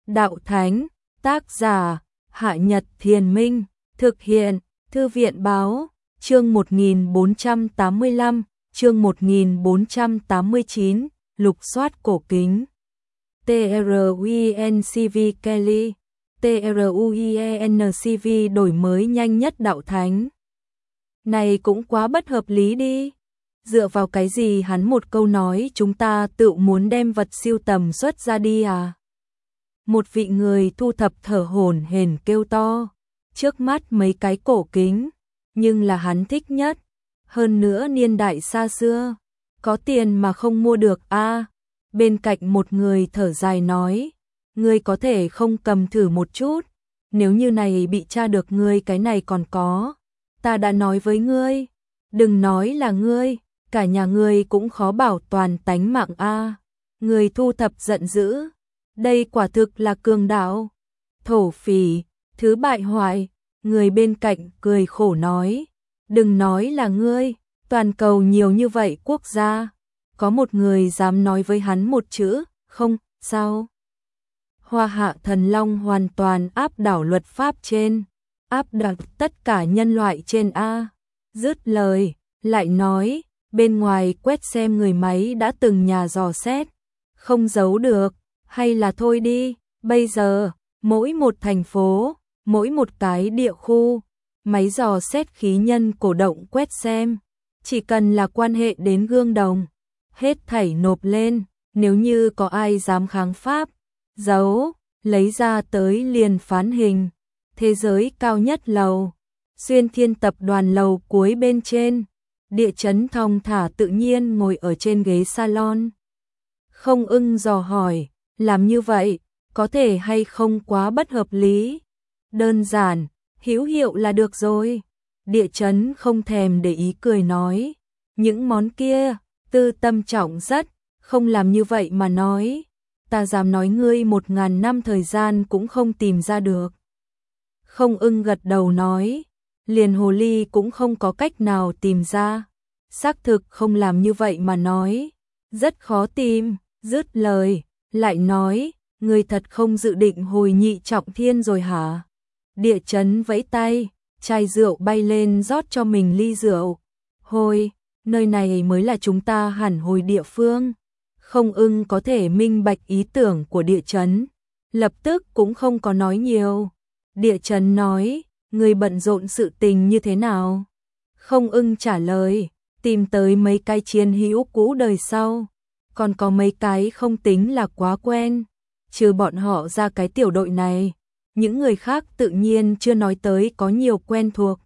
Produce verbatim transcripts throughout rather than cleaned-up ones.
Đạo Thánh, tác giả, Hạ Nhật Thiền Minh, thực hiện, Thư viện Báo, chương một nghìn bốn trăm tám mươi lăm, chương một nghìn bốn trăm tám mươi chín, lục soát cổ kính. TRUINCV Kelly, TRUIENCV đổi mới nhanh nhất Đạo Thánh. Này cũng quá bất hợp lý đi. Dựa vào cái gì hắn một câu nói chúng ta tự muốn đem vật siêu tầm xuất ra đi à? Một vị người thu thập thở hổn hển kêu to, trước mắt mấy cái cổ kính, nhưng là hắn thích nhất, hơn nữa niên đại xa xưa, có tiền mà không mua được a. À, bên cạnh một người thở dài nói, ngươi có thể không cầm thử một chút, nếu như này bị tra được ngươi cái này còn có, ta đã nói với ngươi, đừng nói là ngươi, cả nhà ngươi cũng khó bảo toàn tánh mạng a. À, người thu thập giận dữ, đây quả thực là cường đạo, thổ phỉ, thứ bại hoại. Người bên cạnh cười khổ nói, đừng nói là ngươi, toàn cầu nhiều như vậy quốc gia, có một người dám nói với hắn một chữ, không, sao? Hoa Hạ Thần Long hoàn toàn áp đảo luật pháp trên, áp đặt tất cả nhân loại trên A. Dứt lời, lại nói, bên ngoài quét xem người máy đã từng nhà dò xét, không giấu được, hay là thôi đi, bây giờ, mỗi một thành phố, mỗi một cái địa khu, máy dò xét khí nhân cổ động quét xem, chỉ cần là quan hệ đến gương đồng, hết thảy nộp lên, nếu như có ai dám kháng pháp, giấu, lấy ra tới liền phán hình. Thế giới cao nhất lầu, Xuyên Thiên tập đoàn lầu cuối bên trên, Địa Chấn thong thả tự nhiên ngồi ở trên ghế salon. Không Ưng dò hỏi, làm như vậy, có thể hay không quá bất hợp lý? Đơn giản, hữu hiệu là được rồi. Địa Chấn không thèm để ý cười nói, những món kia, tư tâm trọng rất, không làm như vậy mà nói, ta dám nói ngươi một ngàn năm thời gian cũng không tìm ra được. Không Ưng gật đầu nói, liền hồ ly cũng không có cách nào tìm ra, xác thực không làm như vậy mà nói, rất khó tìm. Dứt lời, lại nói, ngươi thật không dự định hồi nhị trọng thiên rồi hả? Địa Chấn vẫy tay, chai rượu bay lên rót cho mình ly rượu. Hồi, nơi này mới là chúng ta hẳn hồi địa phương. Không Ưng có thể minh bạch ý tưởng của Địa Chấn, lập tức cũng không có nói nhiều. Địa Chấn nói, ngươi bận rộn sự tình như thế nào? Không Ưng trả lời, tìm tới mấy cái chiến hữu cũ đời sau, còn có mấy cái không tính là quá quen, trừ bọn họ ra cái tiểu đội này, những người khác tự nhiên chưa nói tới có nhiều quen thuộc.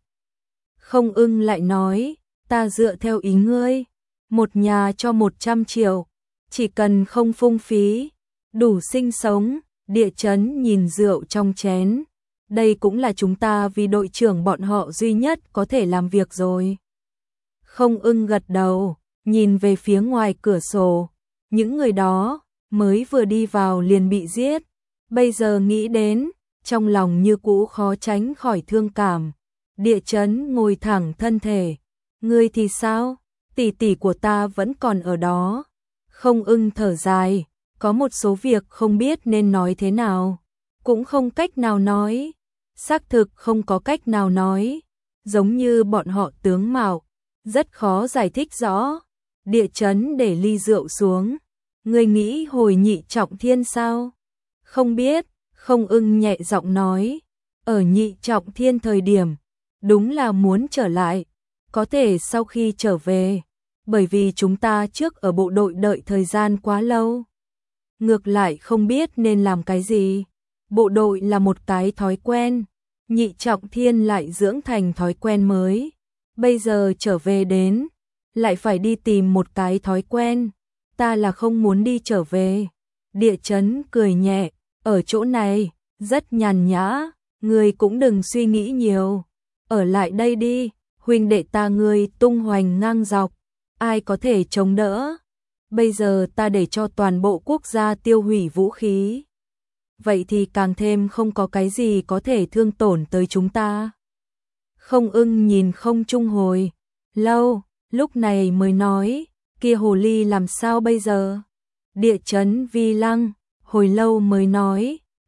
Không Ưng lại nói, ta dựa theo ý ngươi, một nhà cho một trăm triệu, chỉ cần không phung phí, đủ sinh sống. Địa Chấn nhìn rượu trong chén, đây cũng là chúng ta vì đội trưởng bọn họ duy nhất có thể làm việc rồi. Không Ưng gật đầu, nhìn về phía ngoài cửa sổ, những người đó mới vừa đi vào liền bị giết, bây giờ nghĩ đến, trong lòng như cũ khó tránh khỏi thương cảm. Địa Chấn ngồi thẳng thân thể, ngươi thì sao? Tỷ tỷ của ta vẫn còn ở đó. Không Ưng thở dài, có một số việc không biết nên nói thế nào, cũng không cách nào nói, xác thực không có cách nào nói, giống như bọn họ tướng mạo, rất khó giải thích rõ. Địa Chấn để ly rượu xuống, ngươi nghĩ hồi nhị trọng thiên sao? Không biết. Không Ưng nhẹ giọng nói, ở nhị trọng thiên thời điểm, đúng là muốn trở lại, có thể sau khi trở về, bởi vì chúng ta trước ở bộ đội đợi thời gian quá lâu. Ngược lại không biết nên làm cái gì, bộ đội là một cái thói quen, nhị trọng thiên lại dưỡng thành thói quen mới, bây giờ trở về đến, lại phải đi tìm một cái thói quen, ta là không muốn đi trở về. Địa Chấn cười nhẹ, ở chỗ này, rất nhàn nhã, ngươi cũng đừng suy nghĩ nhiều, ở lại đây đi, huynh đệ ta ngươi tung hoành ngang dọc, ai có thể chống đỡ, bây giờ ta để cho toàn bộ quốc gia tiêu hủy vũ khí, vậy thì càng thêm không có cái gì có thể thương tổn tới chúng ta. Không Ưng nhìn Không Trung hồi lâu, lúc này mới nói, kia hồ ly làm sao bây giờ? Địa Chấn vi lăng, hồi lâu mới nói,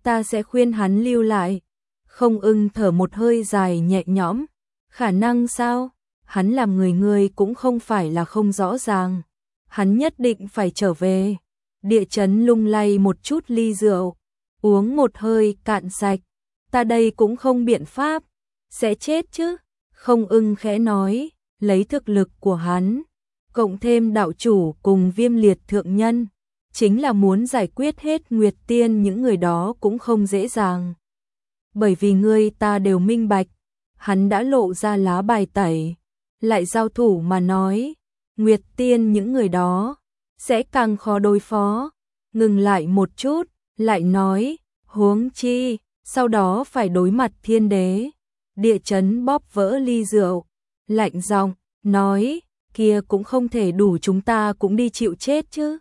ta sẽ khuyên hắn lưu lại. Không Ưng thở một hơi dài nhẹ nhõm, khả năng sao? Hắn làm người người cũng không phải là không rõ ràng. Hắn nhất định phải trở về. Địa Chấn lung lay một chút ly rượu, uống một hơi cạn sạch. Ta đây cũng không biện pháp, sẽ chết chứ. Không Ưng khẽ nói, lấy thực lực của hắn, cộng thêm đạo chủ cùng Viêm Liệt thượng nhân, chính là muốn giải quyết hết Nguyệt Tiên những người đó cũng không dễ dàng. Bởi vì ngươi ta đều minh bạch, hắn đã lộ ra lá bài tẩy, lại giao thủ mà nói, Nguyệt Tiên những người đó sẽ càng khó đối phó. Ngừng lại một chút, lại nói, huống chi, sau đó phải đối mặt thiên đế. Địa Chấn bóp vỡ ly rượu, lạnh giọng nói, kia cũng không thể đủ chúng ta cũng đi chịu chết chứ.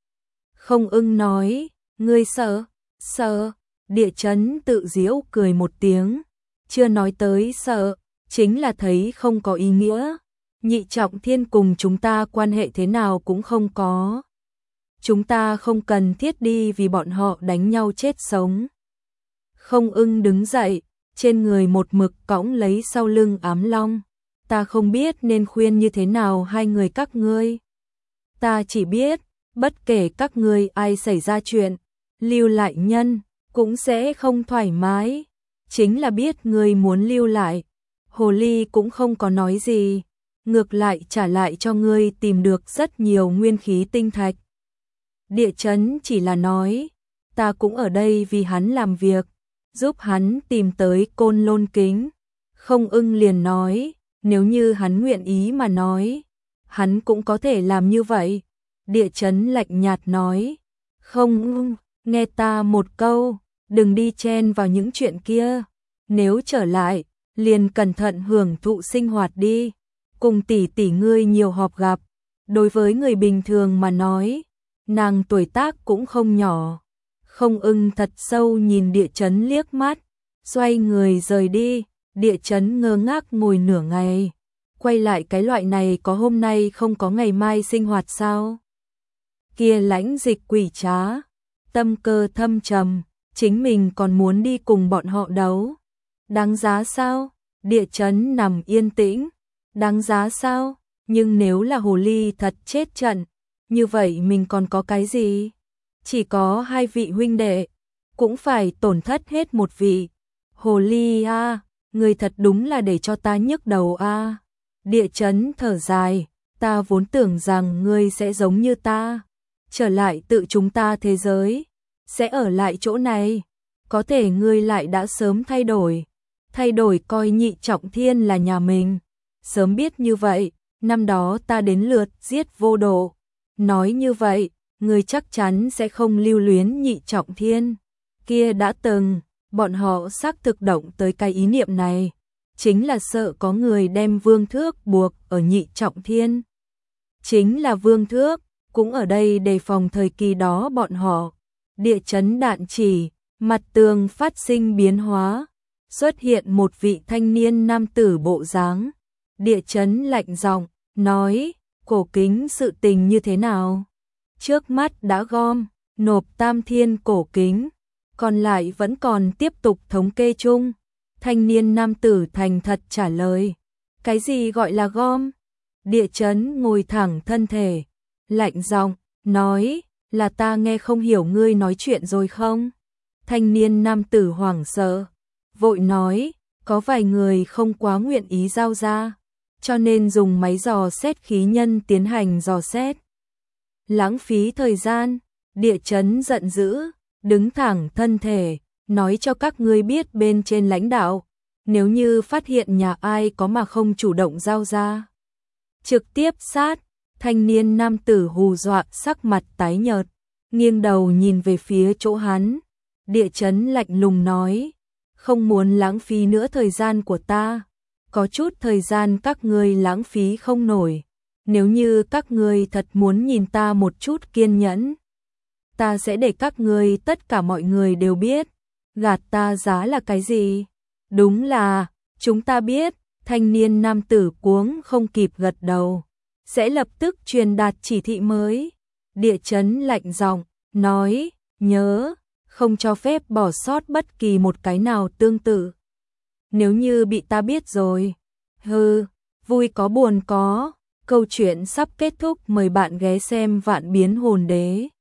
Không Ưng nói, ngươi sợ, sợ. Địa Chấn tự giễu cười một tiếng, chưa nói tới sợ, chính là thấy không có ý nghĩa. Nhị Trọng Thiên cùng chúng ta quan hệ thế nào cũng không có. Chúng ta không cần thiết đi vì bọn họ đánh nhau chết sống. Không Ưng đứng dậy, trên người một mực cõng lấy sau lưng ám long. Ta không biết nên khuyên như thế nào hai người các ngươi. Ta chỉ biết, bất kể các ngươi ai xảy ra chuyện, lưu lại nhân cũng sẽ không thoải mái. Chính là biết ngươi muốn lưu lại, Hồ Ly cũng không có nói gì, ngược lại trả lại cho ngươi tìm được rất nhiều nguyên khí tinh thạch. Địa Chấn chỉ là nói, ta cũng ở đây vì hắn làm việc, giúp hắn tìm tới Côn Lôn Kính. Không Ưng liền nói, nếu như hắn nguyện ý mà nói, hắn cũng có thể làm như vậy. Địa Chấn lạnh nhạt nói, không Ưng, nghe ta một câu, đừng đi chen vào những chuyện kia. Nếu trở lại, liền cẩn thận hưởng thụ sinh hoạt đi, cùng tỷ tỷ ngươi nhiều họp gặp. Đối với người bình thường mà nói, nàng tuổi tác cũng không nhỏ. Không Ưng thật sâu nhìn Địa Chấn liếc mắt, xoay người rời đi. Địa Chấn ngơ ngác ngồi nửa ngày, quay lại cái loại này có hôm nay không có ngày mai sinh hoạt sao? Kia Lãnh Dịch quỷ trá, tâm cơ thâm trầm, chính mình còn muốn đi cùng bọn họ đấu. Đáng giá sao? Địa Chấn nằm yên tĩnh, đáng giá sao? Nhưng nếu là Hồ Ly thật chết trận, như vậy mình còn có cái gì? Chỉ có hai vị huynh đệ, cũng phải tổn thất hết một vị. Hồ Ly a, người thật đúng là để cho ta nhức đầu a. Địa Chấn thở dài, ta vốn tưởng rằng ngươi sẽ giống như ta, trở lại tự chúng ta thế giới, sẽ ở lại chỗ này. Có thể ngươi lại đã sớm thay đổi, thay đổi coi Nhị Trọng Thiên là nhà mình. Sớm biết như vậy, năm đó ta đến lượt giết Vô Độ. Nói như vậy, ngươi chắc chắn sẽ không lưu luyến Nhị Trọng Thiên. Kia đã từng, bọn họ xác thực động tới cái ý niệm này, chính là sợ có người đem Vương Thước buộc ở Nhị Trọng Thiên. Chính là Vương Thước, cũng ở đây đề phòng thời kỳ đó bọn họ. Địa Chấn đạn chỉ, mặt tường phát sinh biến hóa, xuất hiện một vị thanh niên nam tử bộ dáng. Địa Chấn lạnh giọng nói, Cổ Kính sự tình như thế nào? Trước mắt đã gom, nộp Tam Thiên cổ kính, còn lại vẫn còn tiếp tục thống kê chung. Thanh niên nam tử thành thật trả lời, cái gì gọi là gom? Địa Chấn ngồi thẳng thân thể, lạnh giọng nói, là ta nghe không hiểu ngươi nói chuyện rồi không? Thanh niên nam tử hoảng sợ, vội nói, có vài người không quá nguyện ý giao ra, cho nên dùng máy dò xét khí nhân tiến hành dò xét. Lãng phí thời gian. Địa Chấn giận dữ, đứng thẳng thân thể, nói cho các ngươi biết bên trên lãnh đạo, nếu như phát hiện nhà ai có mà không chủ động giao ra, trực tiếp sát. Thanh niên nam tử hù dọa sắc mặt tái nhợt, nghiêng đầu nhìn về phía chỗ hắn. Địa Chấn lạnh lùng nói, không muốn lãng phí nữa thời gian của ta, có chút thời gian các ngươi lãng phí không nổi. Nếu như các ngươi thật muốn nhìn ta một chút kiên nhẫn, ta sẽ để các ngươi tất cả mọi người đều biết, gạt ta giá là cái gì. Đúng là, chúng ta biết. Thanh niên nam tử cuống không kịp gật đầu, sẽ lập tức truyền đạt chỉ thị mới. Địa Chấn lạnh giọng nói, nhớ, không cho phép bỏ sót bất kỳ một cái nào tương tự. Nếu như bị ta biết rồi, hừ, vui có buồn có, câu chuyện sắp kết thúc, mời bạn ghé xem Vạn Biến Hồn Đế.